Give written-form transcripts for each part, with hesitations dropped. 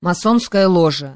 Масонская ложа.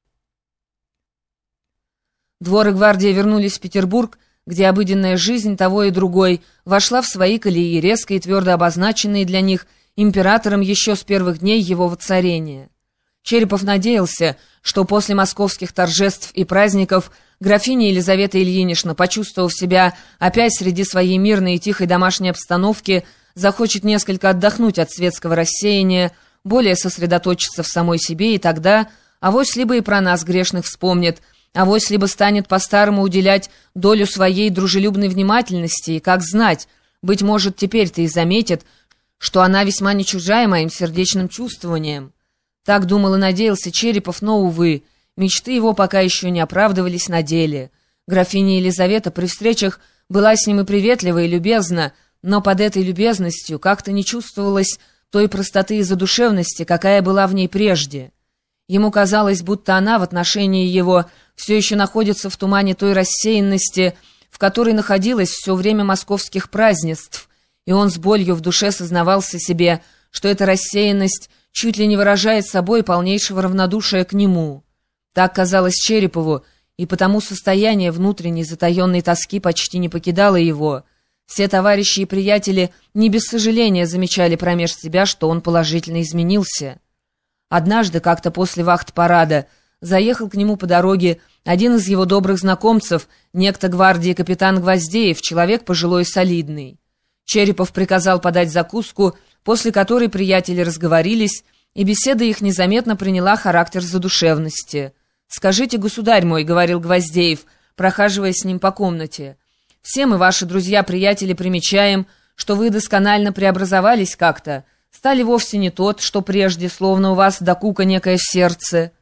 Двор и гвардия вернулись в Петербург, где обыденная жизнь того и другой вошла в свои колеи, резко и твердо обозначенные для них императором еще с первых дней его воцарения. Черепов надеялся, что после московских торжеств и праздников графиня Елизавета Ильинична, почувствовав себя опять среди своей мирной и тихой домашней обстановки, захочет несколько отдохнуть от светского рассеяния, более сосредоточиться в самой себе, и тогда авось либо и про нас грешных вспомнит, авось либо станет по-старому уделять долю своей дружелюбной внимательности, и, как знать, быть может, теперь-то и заметит, что она весьма не чужая моим сердечным чувствованием. Так думал и надеялся Черепов, но, увы, мечты его пока еще не оправдывались на деле. Графиня Елизавета при встречах была с ним и приветлива, и любезна, но под этой любезностью как-то не чувствовалось той простоты и задушевности, какая была в ней прежде. Ему казалось, будто она в отношении его все еще находится в тумане той рассеянности, в которой находилась все время московских празднеств, и он с болью в душе сознавался себе, что эта рассеянность чуть ли не выражает собой полнейшего равнодушия к нему. Так казалось Черепову, и потому состояние внутренней затаенной тоски почти не покидало его. Все товарищи и приятели не без сожаления замечали промеж себя, что он положительно изменился. Однажды, как-то после вахт-парада, заехал к нему по дороге один из его добрых знакомцев, некто гвардии капитан Гвоздеев, человек пожилой и солидный. Черепов приказал подать закуску, после которой приятели разговорились, и беседа их незаметно приняла характер задушевности. «Скажите, государь мой», — говорил Гвоздеев, прохаживаясь с ним по комнате, — «все мы, ваши друзья-приятели, примечаем, что вы досконально преобразовались как-то, стали вовсе не тот, что прежде, словно у вас докука некое в сердце.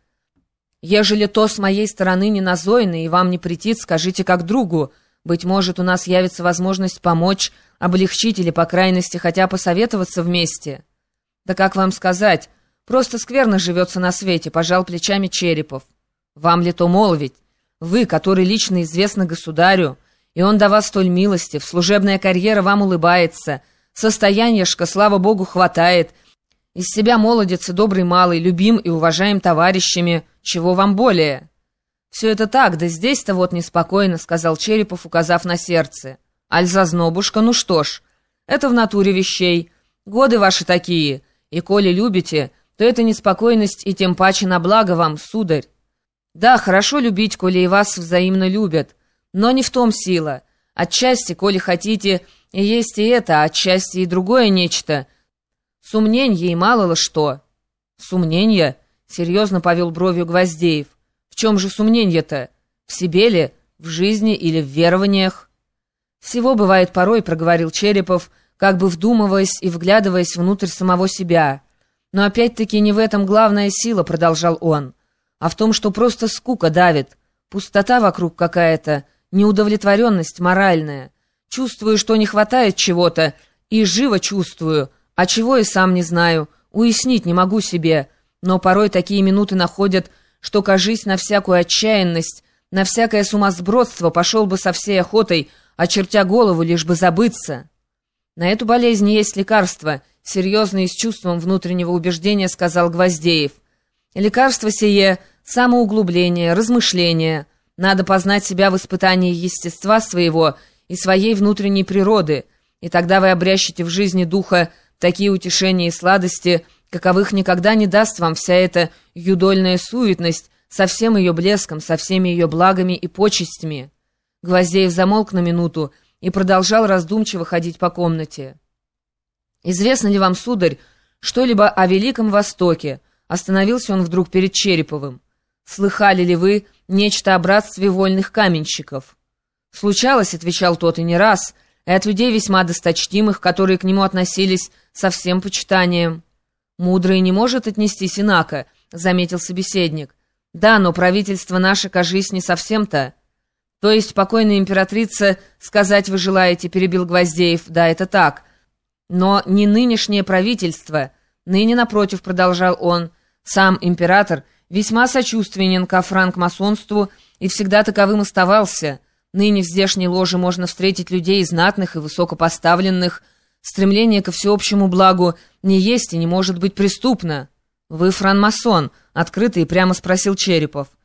Ежели то с моей стороны не назойно и вам не претит, скажите как другу, быть может, у нас явится возможность помочь, облегчить или, по крайности, хотя посоветоваться вместе». «Да как вам сказать, просто скверно живется на свете», — пожал плечами Черепов. «Вам ли то молвить? Вы, который лично известны государю, и он до вас столь милостив, служебная карьера вам улыбается, состояньешко, слава богу, хватает, из себя молодец и добрый малый, любим и уважаем товарищами, чего вам более?» «Все это так, да здесь-то вот неспокойно», — сказал Черепов, указав на сердце. «Аль зазнобушка, ну что ж, это в натуре вещей, годы ваши такие, и коли любите, то это неспокойность и тем паче на благо вам, сударь. Да, хорошо любить, коли и вас взаимно любят, но не в том сила. Отчасти, коли хотите, и есть и это, а отчасти и другое нечто. Сумненье и мало ли что». «Сумненье?» — серьезно повел бровью Гвоздеев. «В чем же сумненье-то? В себе ли, в жизни или в верованиях?» «Всего бывает порой», — проговорил Черепов, как бы вдумываясь и вглядываясь внутрь самого себя. «Но опять-таки не в этом главная сила», — продолжал он, «а в том, что просто скука давит, пустота вокруг какая-то, неудовлетворенность моральная. Чувствую, что не хватает чего-то, и живо чувствую, а чего и сам не знаю, уяснить не могу себе, но порой такие минуты находят, что, кажись, на всякую отчаянность, на всякое сумасбродство пошел бы со всей охотой, очертя голову, лишь бы забыться». «На эту болезнь есть лекарство», — серьезно и с чувством внутреннего убеждения сказал Гвоздеев. «Лекарство сие — самоуглубление, размышление. Надо познать себя в испытании естества своего и своей внутренней природы, и тогда вы обрящете в жизни духа такие утешения и сладости, каковых никогда не даст вам вся эта юдольная суетность со всем ее блеском, со всеми ее благами и почестями». Гвоздеев замолк на минуту и продолжал раздумчиво ходить по комнате. «Известно ли вам, сударь, что-либо о Великом Востоке?» Остановился он вдруг перед Череповым. «Слыхали ли вы нечто о братстве вольных каменщиков?» «Случалось», — отвечал тот, — «и не раз, и от людей весьма досточтимых, которые к нему относились со всем почитанием». «Мудрый не может отнестись инако», — заметил собеседник. «Да, но правительство наше, кажись, не совсем-то». «То есть покойная императрица, сказать вы желаете», — перебил Гвоздеев. «Да, это так. Но не нынешнее правительство. Ныне, напротив», — продолжал он, — «сам император весьма сочувственен ко франкмасонству и всегда таковым оставался. Ныне в здешней ложе можно встретить людей знатных и высокопоставленных. Стремление ко всеобщему благу не есть и не может быть преступно». «Вы франмасон?» — открыто и прямо спросил Черепов.